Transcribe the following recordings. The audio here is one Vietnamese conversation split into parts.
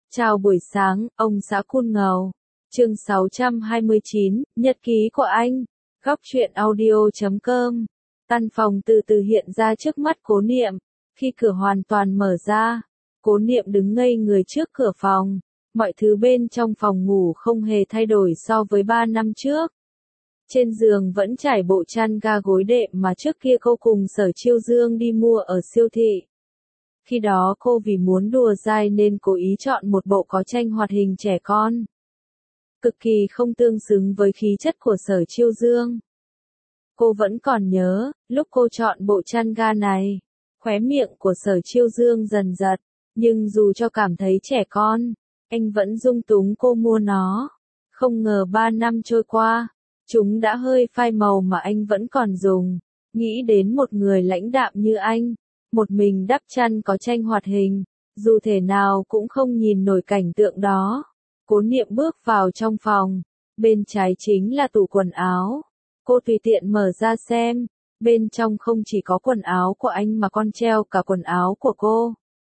Chào buổi sáng, ông xã Cun Ngầu. Chương 629, Nhật ký của anh. Góc truyện audio.com. Căn phòng từ từ hiện ra trước mắt Cố Niệm. Khi cửa hoàn toàn mở ra, Cố Niệm đứng ngây người trước cửa phòng. Mọi thứ bên trong phòng ngủ không hề thay đổi so với 3 năm trước. Trên giường vẫn trải bộ chăn ga gối đệm mà trước kia cô cùng Sở Chiêu Dương đi mua ở siêu thị. Khi đó cô vì muốn đùa dai nên cố ý chọn một bộ có tranh hoạt hình trẻ con. Cực kỳ không tương xứng với khí chất của Sở Chiêu Dương. Cô vẫn còn nhớ, lúc cô chọn bộ chăn ga này, khóe miệng của Sở Chiêu Dương dần giật, nhưng dù cho cảm thấy trẻ con, anh vẫn dung túng cô mua nó. Không ngờ 3 năm trôi qua, chúng đã hơi phai màu mà anh vẫn còn dùng. Nghĩ đến một người lãnh đạm như anh, một mình đắp chăn có tranh hoạt hình, dù thể nào cũng không nhìn nổi cảnh tượng đó. Cố Niệm bước vào trong phòng, bên trái chính là tủ quần áo. Cô tùy tiện mở ra xem, bên trong không chỉ có quần áo của anh mà còn treo cả quần áo của cô.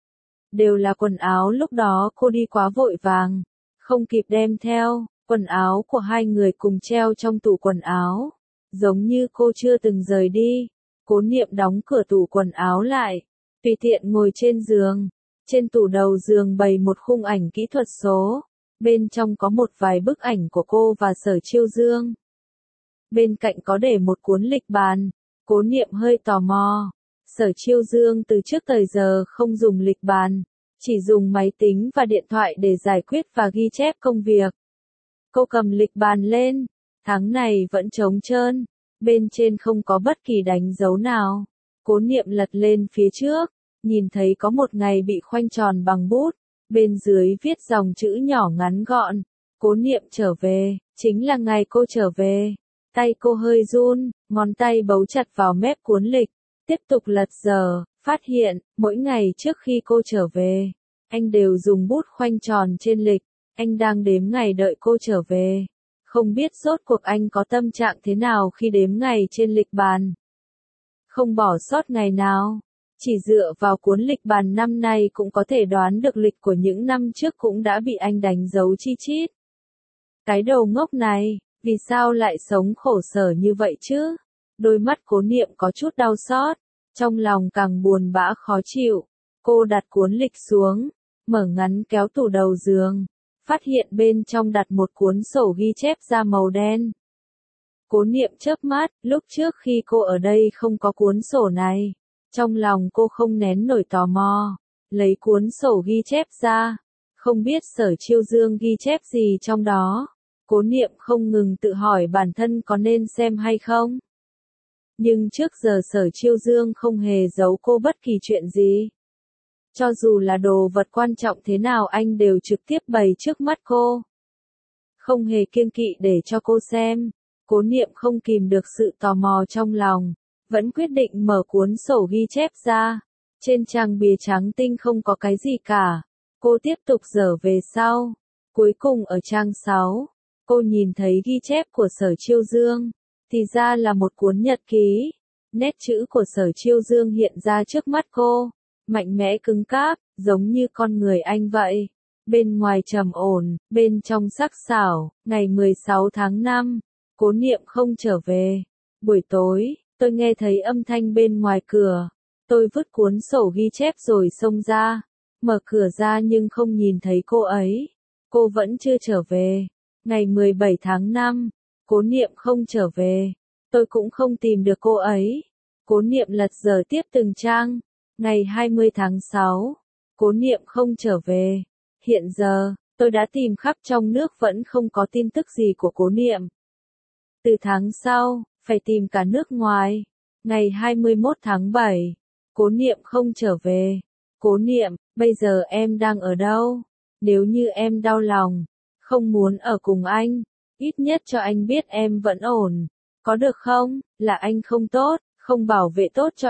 Đều là quần áo lúc đó cô đi quá vội vàng, không kịp đem theo, quần áo của hai người cùng treo trong tủ quần áo, giống như cô chưa từng rời đi. Cố Niệm đóng cửa tủ quần áo lại, tùy tiện ngồi trên giường. Trên tủ đầu giường bày một khung ảnh kỹ thuật số, bên trong có một vài bức ảnh của cô và Sở Chiêu Dương. Bên cạnh có để một cuốn lịch bàn. Cố Niệm hơi tò mò. Sở Chiêu Dương từ trước tới giờ không dùng lịch bàn, chỉ dùng máy tính và điện thoại để giải quyết và ghi chép công việc. Cô cầm lịch bàn lên, tháng này vẫn trống trơn, bên trên không có bất kỳ đánh dấu nào. Cố Niệm lật lên phía trước, nhìn thấy có một ngày bị khoanh tròn bằng bút, bên dưới viết dòng chữ nhỏ ngắn gọn. Cố Niệm trở về, chính là ngày cô trở về. Tay cô hơi run, ngón tay bấu chặt vào mép cuốn lịch, tiếp tục lật giờ, phát hiện, mỗi ngày trước khi cô trở về, anh đều dùng bút khoanh tròn trên lịch, anh đang đếm ngày đợi cô trở về. Không biết rốt cuộc anh có tâm trạng thế nào khi đếm ngày trên lịch bàn. Không bỏ sót ngày nào, chỉ dựa vào cuốn lịch bàn năm nay cũng có thể đoán được lịch của những năm trước cũng đã bị anh đánh dấu chi chít. Cái đầu ngốc này, vì sao lại sống khổ sở như vậy chứ? Đôi mắt Cố Niệm có chút đau xót, trong lòng càng buồn bã khó chịu. Cô đặt cuốn lịch xuống, mở ngắn kéo tủ đầu giường, phát hiện bên trong đặt một cuốn sổ ghi chép da màu đen. Cố Niệm chớp mắt, lúc trước khi cô ở đây không có cuốn sổ này. Trong lòng cô không nén nổi tò mò, lấy cuốn sổ ghi chép ra, không biết Sở Chiêu Dương ghi chép gì trong đó. Cố Niệm không ngừng tự hỏi bản thân có nên xem hay không. Nhưng trước giờ Sở Chiêu Dương không hề giấu cô bất kỳ chuyện gì. Cho dù là đồ vật quan trọng thế nào anh đều trực tiếp bày trước mắt cô. Không hề kiêng kỵ để cho cô xem. Cố Niệm không kìm được sự tò mò trong lòng, vẫn quyết định mở cuốn sổ ghi chép ra. Trên trang bìa trắng tinh không có cái gì cả. Cô tiếp tục dở về sau. Cuối cùng ở trang 6, cô nhìn thấy ghi chép của Sở Chiêu Dương. Thì ra là một cuốn nhật ký. Nét chữ của Sở Chiêu Dương hiện ra trước mắt cô. Mạnh mẽ cứng cáp, giống như con người anh vậy. Bên ngoài trầm ổn, bên trong sắc sảo. Ngày 16 tháng 5, Cố Niệm không trở về. Buổi tối, tôi nghe thấy âm thanh bên ngoài cửa. Tôi vứt cuốn sổ ghi chép rồi xông ra. Mở cửa ra nhưng không nhìn thấy cô ấy. Cô vẫn chưa trở về. Ngày 17 tháng 5, Cố Niệm không trở về. Tôi cũng không tìm được cô ấy. Cố Niệm lật dở tiếp từng trang. Ngày 20 tháng 6, Cố Niệm không trở về. Hiện giờ, tôi đã tìm khắp trong nước vẫn không có tin tức gì của Cố Niệm. Từ tháng sau, phải tìm cả nước ngoài. Ngày 21 tháng 7, Cố Niệm không trở về. Cố Niệm, bây giờ em đang ở đâu? Nếu như em đau lòng, không muốn ở cùng anh, ít nhất cho anh biết em vẫn ổn. Có được không? Là anh không tốt, không bảo vệ tốt cho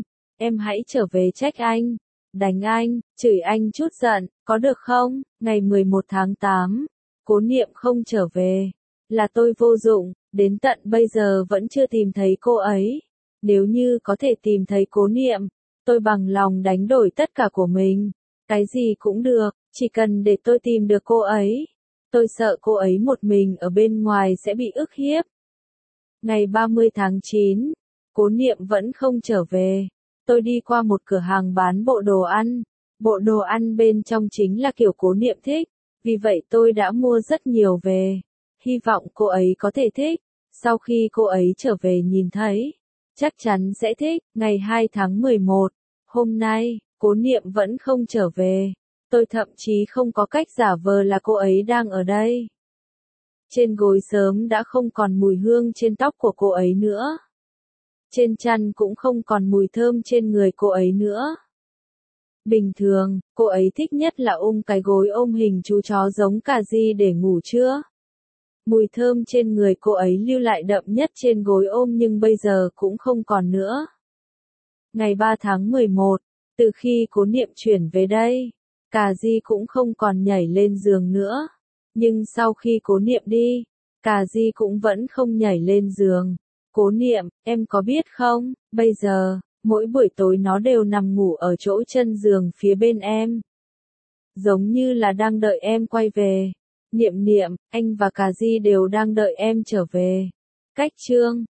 em hãy trở về trách anh, đánh anh, chửi anh chút giận, có được không? Ngày 11 tháng 8, Cố Niệm không trở về. Là tôi vô dụng, đến tận bây giờ vẫn chưa tìm thấy cô ấy. Nếu như có thể tìm thấy Cố Niệm, tôi bằng lòng đánh đổi tất cả của mình. Cái gì cũng được, chỉ cần để tôi tìm được cô ấy. Tôi sợ cô ấy một mình ở bên ngoài sẽ bị ức hiếp. Ngày 30 tháng 9, Cố Niệm vẫn không trở về. Tôi đi qua một cửa hàng bán bộ đồ ăn. Bộ đồ ăn bên trong chính là kiểu Cố Niệm thích, vì vậy tôi đã mua rất nhiều về. Hy vọng cô ấy có thể thích. Sau khi cô ấy trở về nhìn thấy, chắc chắn sẽ thích. Ngày 2 tháng 11, hôm nay, Cố Niệm vẫn không trở về. Tôi thậm chí không có cách giả vờ là cô ấy đang ở đây. Trên gối sớm đã không còn mùi hương trên tóc của cô ấy nữa. Trên chăn cũng không còn mùi thơm trên người cô ấy nữa. Bình thường, cô ấy thích nhất là ôm cái gối ôm hình chú chó giống cà ri để ngủ trưa. Mùi thơm trên người cô ấy lưu lại đậm nhất trên gối ôm nhưng bây giờ cũng không còn nữa. Ngày 3 tháng 11, từ khi Cố Niệm chuyển về đây, cà ri cũng không còn nhảy lên giường nữa. Nhưng sau khi Cố Niệm đi, cà ri cũng vẫn không nhảy lên giường. Cố Niệm, em có biết không, bây giờ, mỗi buổi tối nó đều nằm ngủ ở chỗ chân giường phía bên em. Giống như là đang đợi em quay về. Niệm Niệm, anh và cà ri đều đang đợi em trở về. Cách chương